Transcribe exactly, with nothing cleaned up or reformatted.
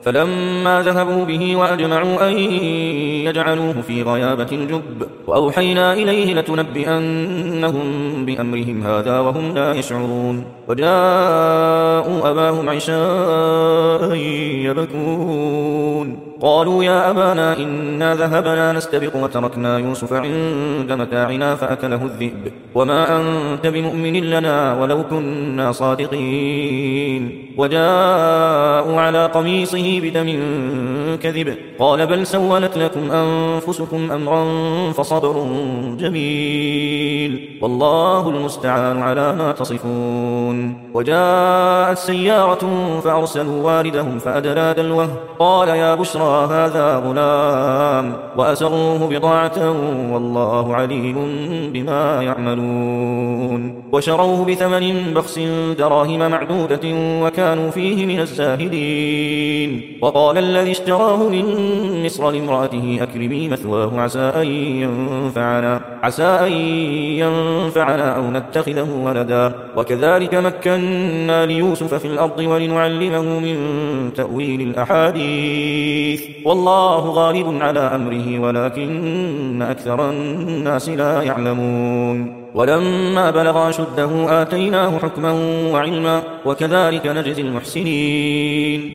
فلما ذهبوا به وأجمعوا أن يجعلوه في غيابة الجب وأوحينا إليه لتنبئنهم بأمرهم هذا وهم لا يشعرون. وجاءوا أباهم عشاء يبكون قالوا يا أبانا إنا ذهبنا نستبق وتركنا يوسف عند متاعنا فأكله الذئب وما أنت بمؤمن لنا ولو كنا صادقين. وجاءوا على قميصه بدم كذب قال بل سولت لكم أنفسكم أمرا فصبر جميل والله المستعان على ما تصفون. وجاءت سيارة فأرسلوا واردهم فأدلى دلوه قال يا بشرى هذا غلام وأسروه بضاعة والله عليم بما يعملون. وشروه بثمن بخس دراهم معدودة وكانوا فيه من الزاهدين. وقال الذي اشتراه من مصر لامرأته أكرمي مثواه عسى أن ينفعنا, عسى أن ينفعنا أو نتخذه ولدا وكذلك مكنا ليوسف في الأرض ولنعلمه من تأويل الأحاديث والله غالب على أمره ولكن أكثر الناس لا يعلمون. ولما بلغ أشده آتيناه حكما وعلما وكذلك نجزي المحسنين.